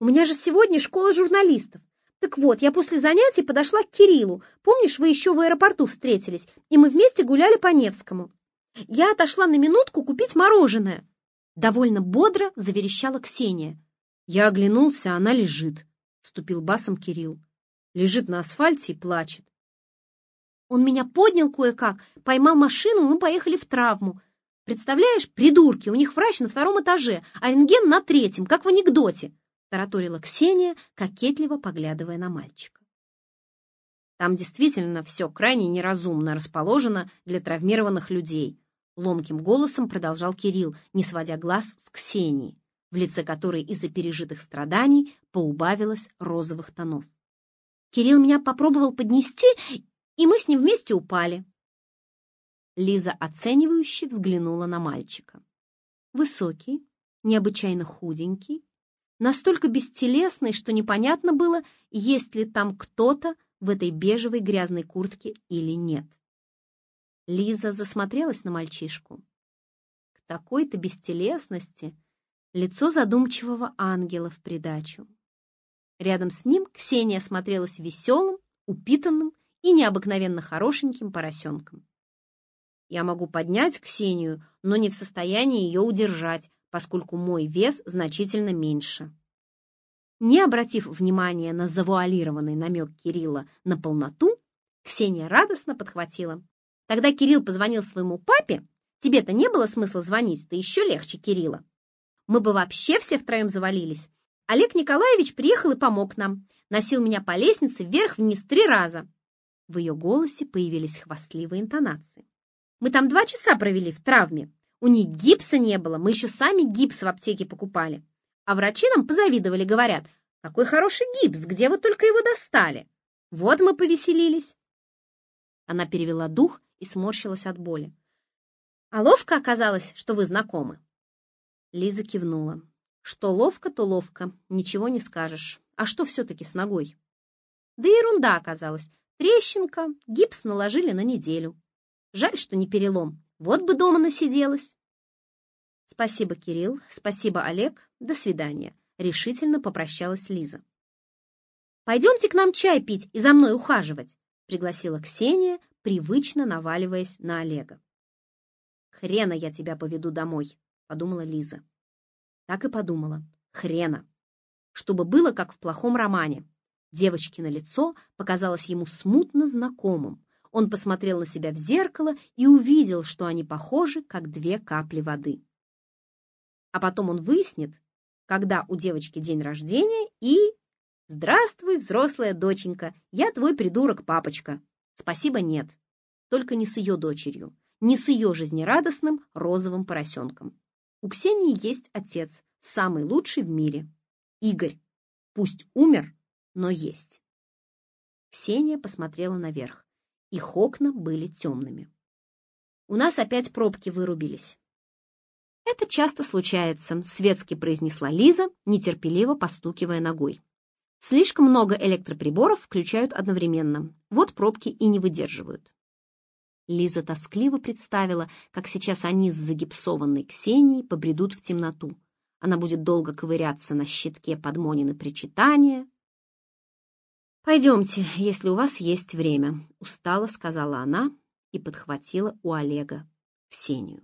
меня же сегодня школа журналистов. Так вот, я после занятий подошла к Кириллу. Помнишь, вы еще в аэропорту встретились, и мы вместе гуляли по Невскому. Я отошла на минутку купить мороженое. Довольно бодро заверещала Ксения. Я оглянулся, она лежит, вступил басом Кирилл. Лежит на асфальте и плачет. Он меня поднял кое-как, поймал машину, и мы поехали в травму. Представляешь, придурки, у них врач на 2-м этаже, а рентген на 3-м, как в анекдоте, тараторила Ксения, кокетливо поглядывая на мальчика. Там действительно все крайне неразумно расположено для травмированных людей, ломким голосом продолжал Кирилл, не сводя глаз с Ксении, в лице которой из-за пережитых страданий поубавилось розовых тонов. Кирилл меня попробовал поднести, и мы с ним вместе упали. Лиза оценивающе взглянула на мальчика. Высокий, необычайно худенький, настолько бестелесный, что непонятно было, есть ли там кто-то в этой бежевой грязной куртке или нет. Лиза засмотрелась на мальчишку. К такой-то бестелесности лицо задумчивого ангела в придачу. Рядом с ним Ксения смотрелась веселым, упитанным и необыкновенно хорошеньким поросенком. Я могу поднять Ксению, но не в состоянии ее удержать, поскольку мой вес значительно меньше. Не обратив внимания на завуалированный намек Кирилла на полноту, Ксения радостно подхватила. Тогда Кирилл позвонил своему папе. Тебе-то не было смысла звонить, ты еще легче Кирилла. Мы бы вообще все втроем завалились. Олег Николаевич приехал и помог нам. Носил меня по лестнице вверх-вниз 3 раза. В ее голосе появились хвастливые интонации. Мы там 2 часа провели в травме. У них гипса не было, мы еще сами гипс в аптеке покупали. А врачи нам позавидовали, говорят, какой хороший гипс, где вы только его достали. Вот мы повеселились. Она перевела дух и сморщилась от боли. А ловко оказалось, что вы знакомы. Лиза кивнула. Что ловко, то ловко, ничего не скажешь. А что все-таки с ногой? Да ерунда оказалась. Трещинка, гипс наложили на неделю. Жаль, что не перелом. Вот бы дома насиделась. Спасибо, Кирилл. Спасибо, Олег. До свидания. Решительно попрощалась Лиза. Пойдемте к нам чай пить и за мной ухаживать, пригласила Ксения, привычно наваливаясь на Олега. Хрена я тебя поведу домой, подумала Лиза. Так и подумала. Хрена. Чтобы было, как в плохом романе. Девочкино лицо показалось ему смутно знакомым. Он посмотрел на себя в зеркало и увидел, что они похожи, как 2 капли воды. А потом он выяснит, когда у девочки день рождения, и... «Здравствуй, взрослая доченька, я твой придурок-папочка». Спасибо, нет. Только не с ее дочерью, не с ее жизнерадостным розовым поросенком. У Ксении есть отец, самый лучший в мире. Игорь. Пусть умер, но есть. Ксения посмотрела наверх. Их окна были темными. У нас опять пробки вырубились. Это часто случается, светски произнесла Лиза, нетерпеливо постукивая ногой. Слишком много электроприборов включают одновременно. Вот пробки и не выдерживают. Лиза тоскливо представила, как сейчас они с загипсованной Ксенией побредут в темноту. Она будет долго ковыряться на щитке под Монины причитания. «Пойдемте, если у вас есть время», — устало сказала она и подхватила у Олега Ксению.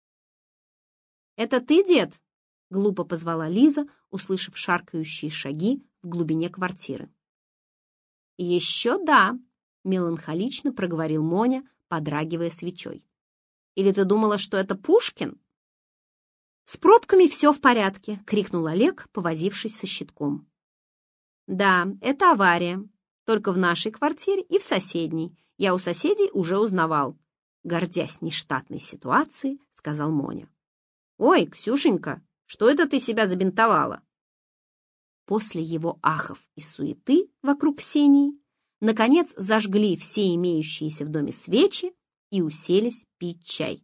«Это ты, дед?» — глупо позвала Лиза, услышав шаркающие шаги в глубине квартиры. «Еще да», — меланхолично проговорил Моня, подрагивая свечой. «Или ты думала, что это Пушкин?» «С пробками все в порядке», — крикнул Олег, повозившись со щитком. «Да, это авария. Только в нашей квартире и в соседней. Я у соседей уже узнавал», — гордясь нештатной ситуацией, сказал Моня. «Ой, Ксюшенька, что это ты себя забинтовала?» После его ахов и суеты вокруг Ксении наконец зажгли все имеющиеся в доме свечи и уселись пить чай.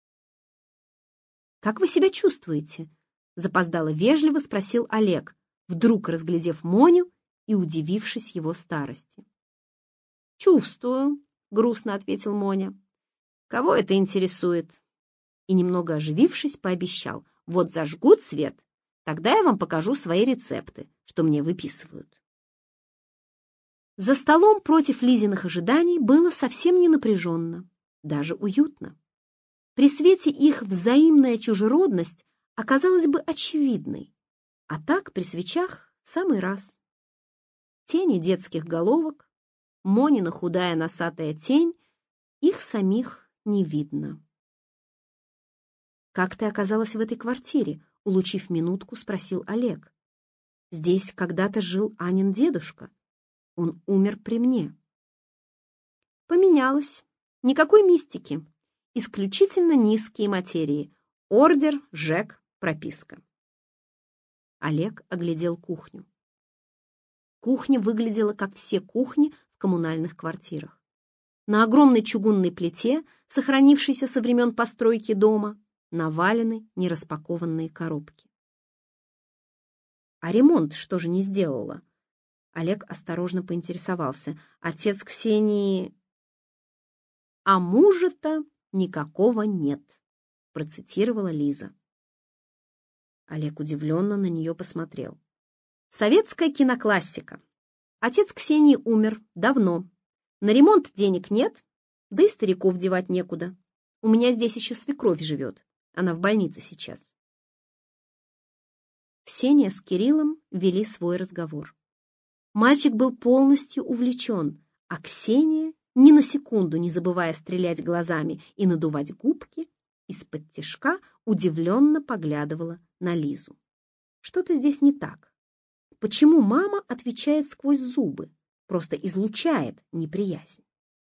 «Как вы себя чувствуете?» — запоздало вежливо спросил Олег, вдруг разглядев Моню и удивившись его старости. «Чувствую», — грустно ответил Моня. «Кого это интересует?» И, немного оживившись, пообещал: «Вот зажгут свет, Тогда я вам покажу свои рецепты, что мне выписывают. За столом против Лизиных ожиданий было совсем не напряженно, даже уютно. При свете их взаимная чужеродность оказалась бы очевидной, а так при свечах в самый раз. Тени детских головок, Монина худая носатая тень, их самих не видно. «Как ты оказалась в этой квартире?» — улучив минутку, спросил Олег. «Здесь когда-то жил Анин дедушка. Он умер при мне». «Поменялось. Никакой мистики. Исключительно низкие материи. Ордер, ЖЭК, прописка». Олег оглядел кухню. Кухня выглядела, как все кухни в коммунальных квартирах. На огромной чугунной плите, сохранившейся со времен постройки дома, навалены нераспакованные коробки. «А ремонт что же не сделала?» Олег осторожно поинтересовался. «Отец Ксении...» «А мужа-то никакого нет», — процитировала Лиза. Олег удивленно на нее посмотрел. «Советская киноклассика. Отец Ксении умер давно. На ремонт денег нет, да и стариков девать некуда. У меня здесь еще свекровь живет. Она в больнице сейчас». Ксения с Кириллом вели свой разговор. Мальчик был полностью увлечен, а Ксения, ни на секунду не забывая стрелять глазами и надувать губки, из-под тишка удивленно поглядывала на Лизу. Что-то здесь не так. Почему мама отвечает сквозь зубы, просто излучает неприязнь?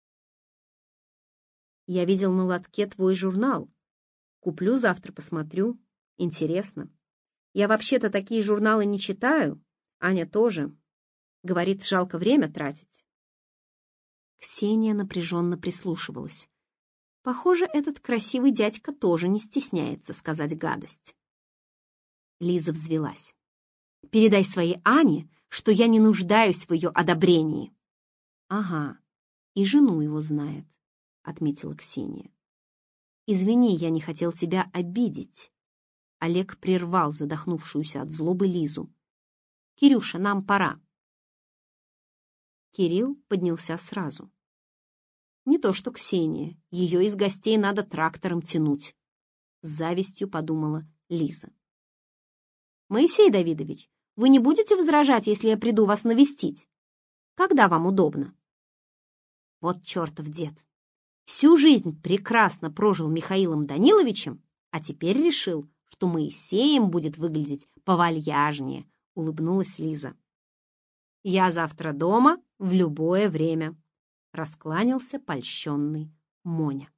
«Я видел на лотке твой журнал. Куплю завтра, посмотрю. Интересно. Я вообще-то такие журналы не читаю. Аня тоже. Говорит, жалко время тратить». Ксения напряженно прислушивалась. Похоже, этот красивый дядька тоже не стесняется сказать гадость. Лиза взвелась. «Передай своей Ане, что я не нуждаюсь в ее одобрении». «Ага, и жену его знает», — отметила Ксения. «Извини, я не хотел тебя обидеть». Олег прервал задохнувшуюся от злобы Лизу. «Кирюша, нам пора». Кирилл поднялся сразу. Не то что Ксения, ее из гостей надо трактором тянуть, с завистью подумала Лиза. «Моисей Давидович, вы не будете возражать, если я приду вас навестить? Когда вам удобно?» Вот чертов дед. Всю жизнь прекрасно прожил Михаилом Даниловичем, а теперь решил, что Моисеем будет выглядеть повальяжнее, улыбнулась Лиза. «Я завтра дома в любое время», — раскланялся польщенный Моня.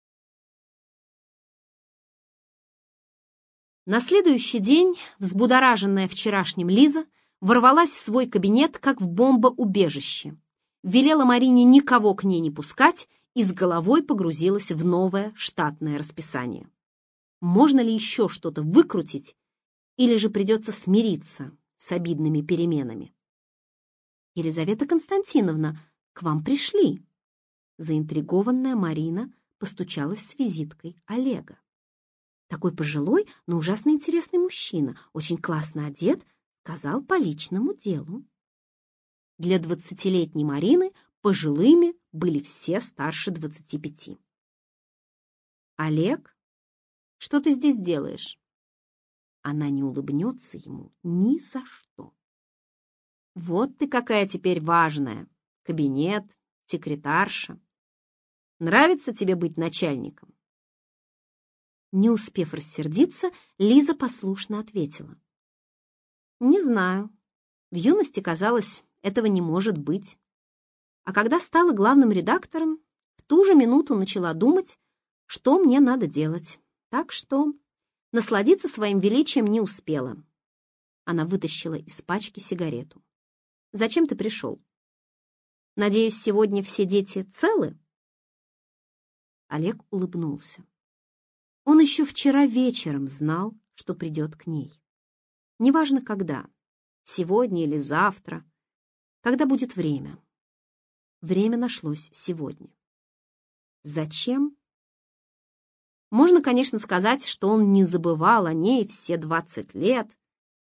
На следующий день, взбудораженная вчерашним Лиза, ворвалась в свой кабинет, как в бомбоубежище, велела Марине никого к ней не пускать и с головой погрузилась в новое штатное расписание. Можно ли еще что-то выкрутить, или же придется смириться с обидными переменами? «Елизавета Константиновна, к вам пришли». Заинтригованная Марина постучалась с визиткой Олега. Такой пожилой, но ужасно интересный мужчина, очень классно одет, сказал по личному делу. Для 20-летней Марины пожилыми были все старше 25. «Олег, что ты здесь делаешь?» Она не улыбнется ему ни за что. «Вот ты какая теперь важная. Кабинет, секретарша. Нравится тебе быть начальником?» Не успев рассердиться, Лиза послушно ответила. «Не знаю. В юности казалось, этого не может быть. А когда стала главным редактором, в ту же минуту начала думать, что мне надо делать. Так что насладиться своим величием не успела». Она вытащила из пачки сигарету. «Зачем ты пришел? Надеюсь, сегодня все дети целы?» Олег улыбнулся. Он еще вчера вечером знал, что придет к ней. Неважно когда, сегодня или завтра, когда будет время. Время нашлось сегодня. Зачем? Можно, конечно, сказать, что он не забывал о ней все 20 лет,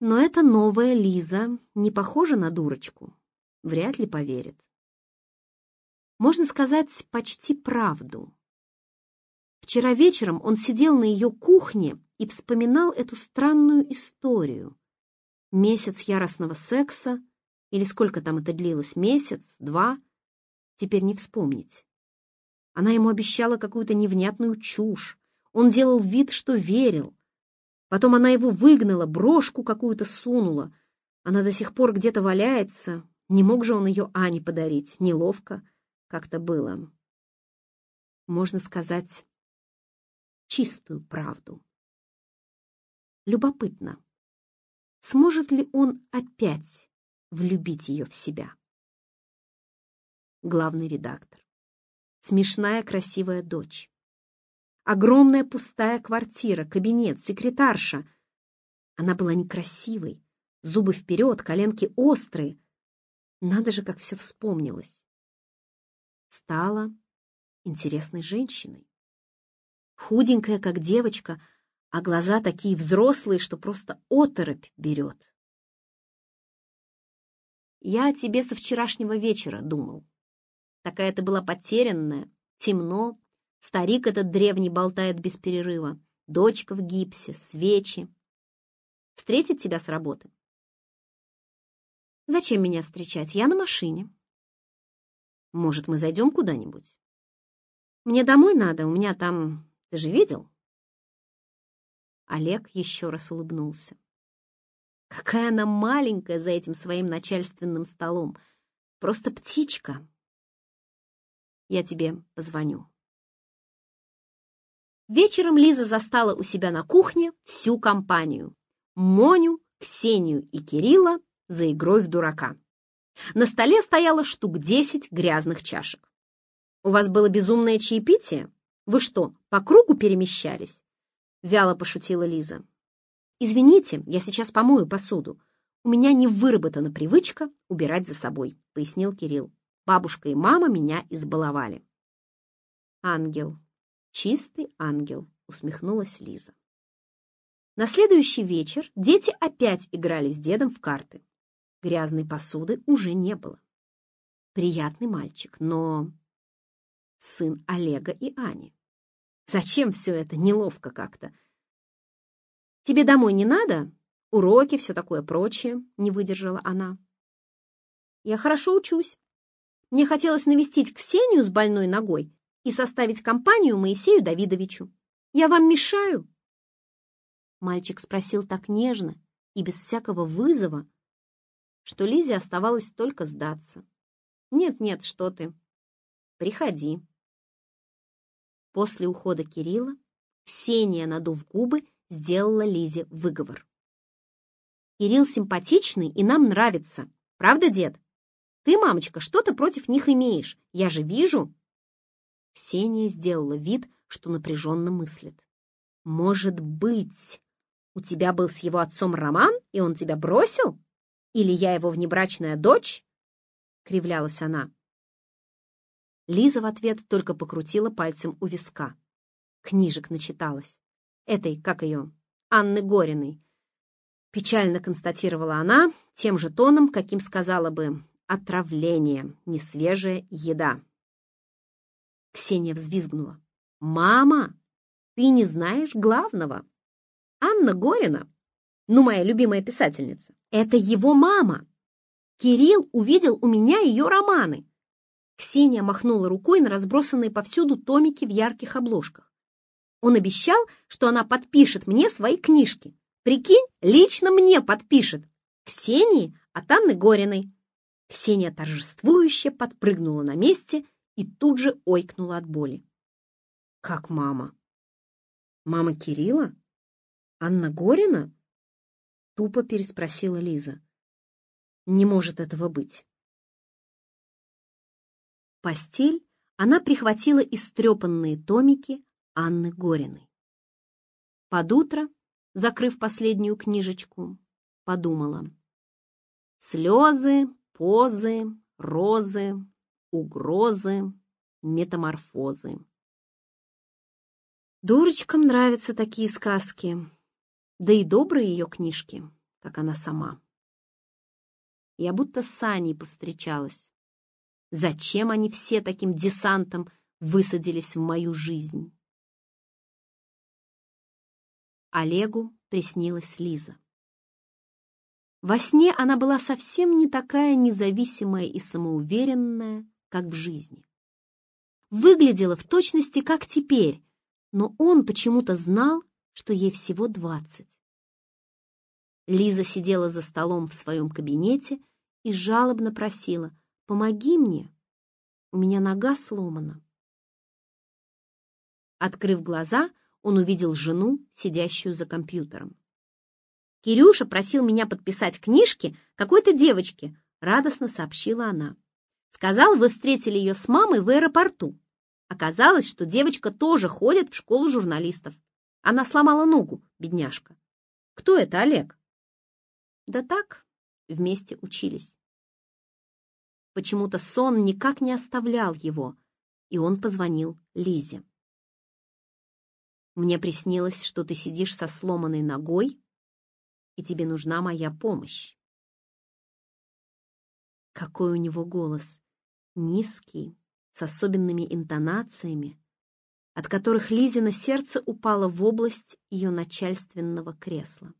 Но эта новая Лиза не похожа на дурочку. Вряд ли поверит. Можно сказать, почти правду. Вчера вечером он сидел на ее кухне и вспоминал эту странную историю. Месяц яростного секса, или сколько там это длилось, месяц, два, теперь не вспомнить. Она ему обещала какую-то невнятную чушь. Он делал вид, что верил. Потом она его выгнала, брошку какую-то сунула. Она до сих пор где-то валяется. Не мог же он ее Ане подарить. Неловко как-то было. Можно сказать, чистую правду. Любопытно, сможет ли он опять влюбить ее в себя? Главный редактор. Смешная красивая дочь. Огромная пустая квартира, кабинет, секретарша. Она была некрасивой, зубы вперед, коленки острые. Надо же, как все вспомнилось. Стала интересной женщиной. Худенькая, как девочка, а глаза такие взрослые, что просто оторопь берет. Я о тебе со вчерашнего вечера думал. Такая ты была потерянная, темно. Старик этот древний болтает без перерыва. Дочка в гипсе, свечи. Встретить тебя с работы? Зачем меня встречать? Я на машине. Может, мы зайдем куда-нибудь? Мне домой надо, у меня там... Ты же видел? Олег еще раз улыбнулся. Какая она маленькая за этим своим начальственным столом. Просто птичка. Я тебе позвоню. Вечером Лиза застала у себя на кухне всю компанию. Моню, Ксению и Кирилла за игрой в дурака. На столе стояло штук 10 грязных чашек. «У вас было безумное чаепитие? Вы что, по кругу перемещались?» Вяло пошутила Лиза. «Извините, я сейчас помою посуду. У меня не выработана привычка убирать за собой», — пояснил Кирилл. «Бабушка и мама меня избаловали». «Ангел, чистый ангел», — усмехнулась Лиза. На следующий вечер дети опять играли с дедом в карты. Грязной посуды уже не было. Приятный мальчик, но сын Олега и Ани. Зачем все это? Неловко как-то. «Тебе домой не надо? Уроки, все такое прочее», — не выдержала она. «Я хорошо учусь. Мне хотелось навестить Ксению с больной ногой и составить компанию Моисею Давидовичу. Я вам мешаю?» Мальчик спросил так нежно и без всякого вызова, что Лизе оставалось только сдаться. «Нет-нет, что ты. Приходи». После ухода Кирилла Ксения, надув губы, сделала Лизе выговор. «Кирилл симпатичный и нам нравится. Правда, дед? Ты, мамочка, что-то против них имеешь. Я же вижу». Ксения сделала вид, что напряженно мыслит. «Может быть, у тебя был с его отцом роман, и он тебя бросил? Или я его внебрачная дочь?» — кривлялась она. Лиза в ответ только покрутила пальцем у виска. Книжек начиталась. Этой, как ее, Анны Гориной. Печально констатировала она тем же тоном, каким сказала бы «отравление, несвежая еда». Ксения взвизгнула. «Мама, ты не знаешь главного? Анна Горина, ну, моя любимая писательница, это его мама. Кирилл увидел у меня ее романы». Ксения махнула рукой на разбросанные повсюду томики в ярких обложках. «Он обещал, что она подпишет мне свои книжки. Прикинь, лично мне подпишет. Ксении от Анны Гориной». Ксения торжествующе подпрыгнула на месте и тут же ойкнула от боли. «Как мама? Мама Кирилла? Анна Горина?» Тупо переспросила Лиза. «Не может этого быть». В постель она прихватила истрепанные томики Анны Гориной. Под утро, закрыв последнюю книжечку, подумала: слезы, позы, розы, угрозы, метаморфозы. Дурочкам нравятся такие сказки, да и добрые ее книжки, как она сама. Я будто с Аней повстречалась. Зачем они все таким десантом высадились в мою жизнь? Олегу приснилась Лиза. Во сне она была совсем не такая независимая и самоуверенная, как в жизни. Выглядела в точности, как теперь, но он почему-то знал, что ей всего 20. Лиза сидела за столом в своем кабинете и жалобно просила: «Помоги мне, у меня нога сломана». Открыв глаза, он увидел жену, сидящую за компьютером. «Кирюша просил меня подписать книжки какой-то девочке», — радостно сообщила она. «Сказал, вы встретили ее с мамой в аэропорту. Оказалось, что девочка тоже ходит в школу журналистов. Она сломала ногу, бедняжка». «Кто это, Олег?» «Да так, вместе учились». Почему-то сон никак не оставлял его, и он позвонил Лизе. «Мне приснилось, что ты сидишь со сломанной ногой, и тебе нужна моя помощь». Какой у него голос! Низкий, с особенными интонациями, от которых Лизино сердце упало в область ее начальственного кресла.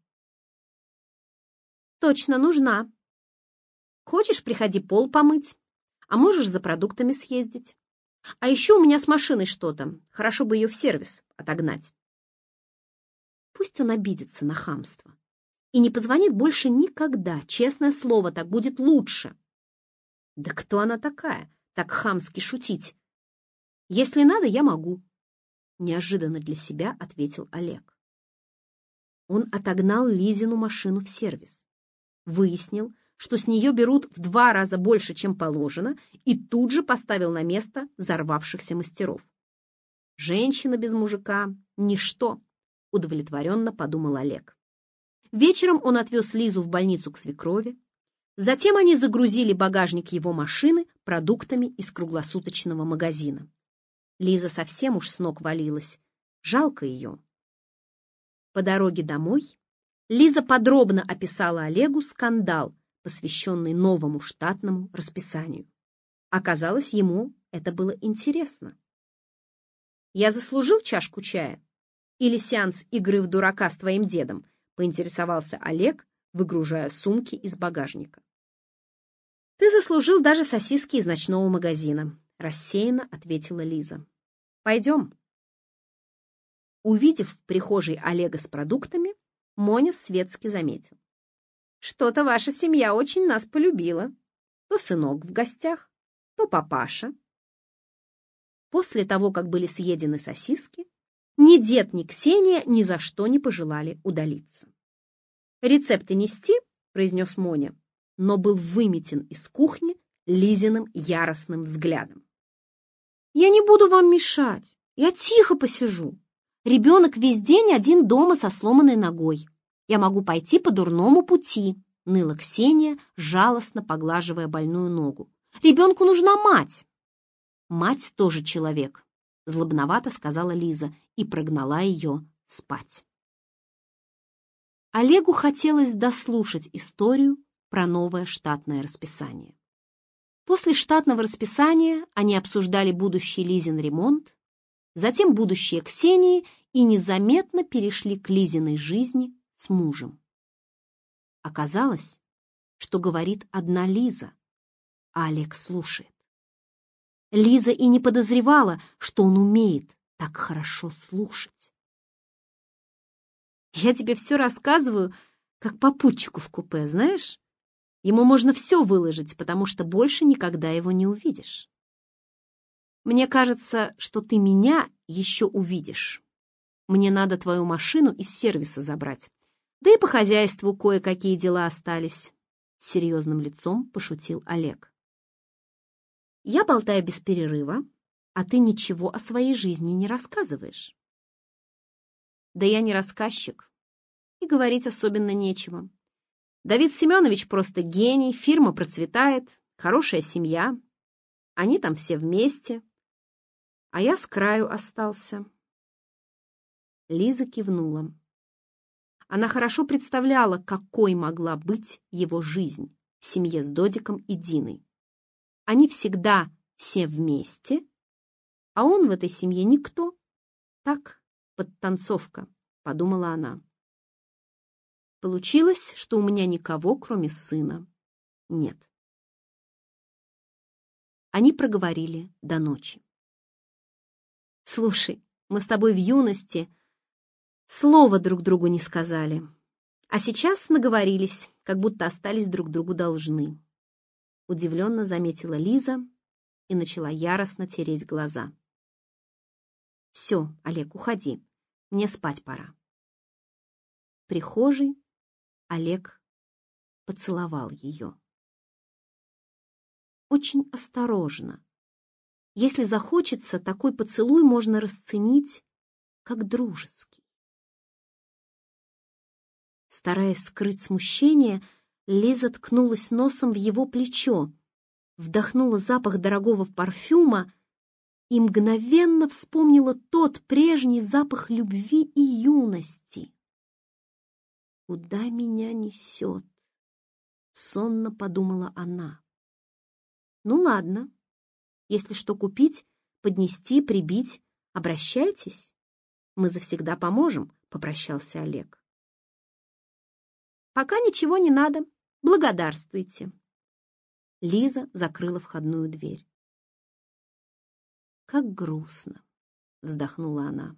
«Точно нужна. Хочешь, приходи пол помыть, а можешь за продуктами съездить. А еще у меня с машиной что-то, хорошо бы ее в сервис отогнать». Пусть он обидится на хамство и не позвонит больше никогда, честное слово, так будет лучше. Да кто она такая, так хамски шутить? Если надо, я могу, неожиданно для себя ответил Олег. Он отогнал Лизину машину в сервис, выяснил, что с нее берут в 2 раза больше, чем положено, и тут же поставил на место взорвавшихся мастеров. Женщина без мужика — ничто, удовлетворенно подумал Олег. Вечером он отвез Лизу в больницу к свекрови. Затем они загрузили багажник его машины продуктами из круглосуточного магазина. Лиза совсем уж с ног валилась. Жалко ее. По дороге домой Лиза подробно описала Олегу скандал, посвященный новому штатному расписанию. Оказалось, ему это было интересно. «Я заслужил чашку чая? Или сеанс игры в дурака с твоим дедом?» — поинтересовался Олег, выгружая сумки из багажника. «Ты заслужил даже сосиски из ночного магазина», — рассеянно ответила Лиза. «Пойдем». Увидев в прихожей Олега с продуктами, Моня светски заметил: «Что-то ваша семья очень нас полюбила. То сынок в гостях, то папаша». После того, как были съедены сосиски, ни дед, ни Ксения ни за что не пожелали удалиться. «Рецепты нести?» — произнес Моня, но был выметен из кухни Лизиным яростным взглядом. «Я не буду вам мешать, я тихо посижу. Ребенок весь день один дома со сломанной ногой. Я могу пойти по дурному пути», — ныла Ксения, жалостно поглаживая больную ногу. «Ребенку нужна мать». «Мать тоже человек», — злобновато сказала Лиза и прогнала ее спать. Олегу хотелось дослушать историю про новое штатное расписание. После штатного расписания они обсуждали будущий Лизин ремонт, затем будущее Ксении и незаметно перешли к Лизиной жизни с мужем. Оказалось, что говорит одна Лиза, а Олег слушает. Лиза и не подозревала, что он умеет так хорошо слушать. «Я тебе все рассказываю, как попутчику в купе, знаешь? Ему можно все выложить, потому что больше никогда его не увидишь. Мне кажется, что ты меня еще увидишь. Мне надо твою машину из сервиса забрать. Да и по хозяйству кое-какие дела остались», — с серьезным лицом пошутил Олег. «Я болтаю без перерыва, а ты ничего о своей жизни не рассказываешь». «Да я не рассказчик, и говорить особенно нечего. Давид Семенович просто гений, фирма процветает, хорошая семья. Они там все вместе, а я с краю остался». Лиза кивнула. Она хорошо представляла, какой могла быть его жизнь в семье с Додиком и Диной. Они всегда все вместе, а он в этой семье никто. Так, подтанцовка, подумала она. Получилось, что у меня никого, кроме сына, нет. Они проговорили до ночи. Слушай, мы с тобой в юности слова друг другу не сказали, а сейчас наговорились, как будто остались друг другу должны. Удивленно заметила Лиза и начала яростно тереть глаза. Все, Олег, уходи, мне спать пора. В прихожей Олег поцеловал ее. Очень осторожно. Если захочется, такой поцелуй можно расценить как дружеский. Стараясь скрыть смущение, Лиза ткнулась носом в его плечо, вдохнула запах дорогого парфюма и мгновенно вспомнила тот прежний запах любви и юности. «Куда меня несет?» — сонно подумала она. «Ну ладно, если что купить, поднести, прибить, обращайтесь. Мы завсегда поможем», — попрощался Олег. «Пока ничего не надо. Благодарствуйте». Лиза закрыла входную дверь. «Как грустно», — вздохнула она.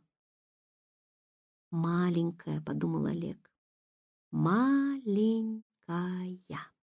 «Маленькая», — подумал Олег, — «маленькая».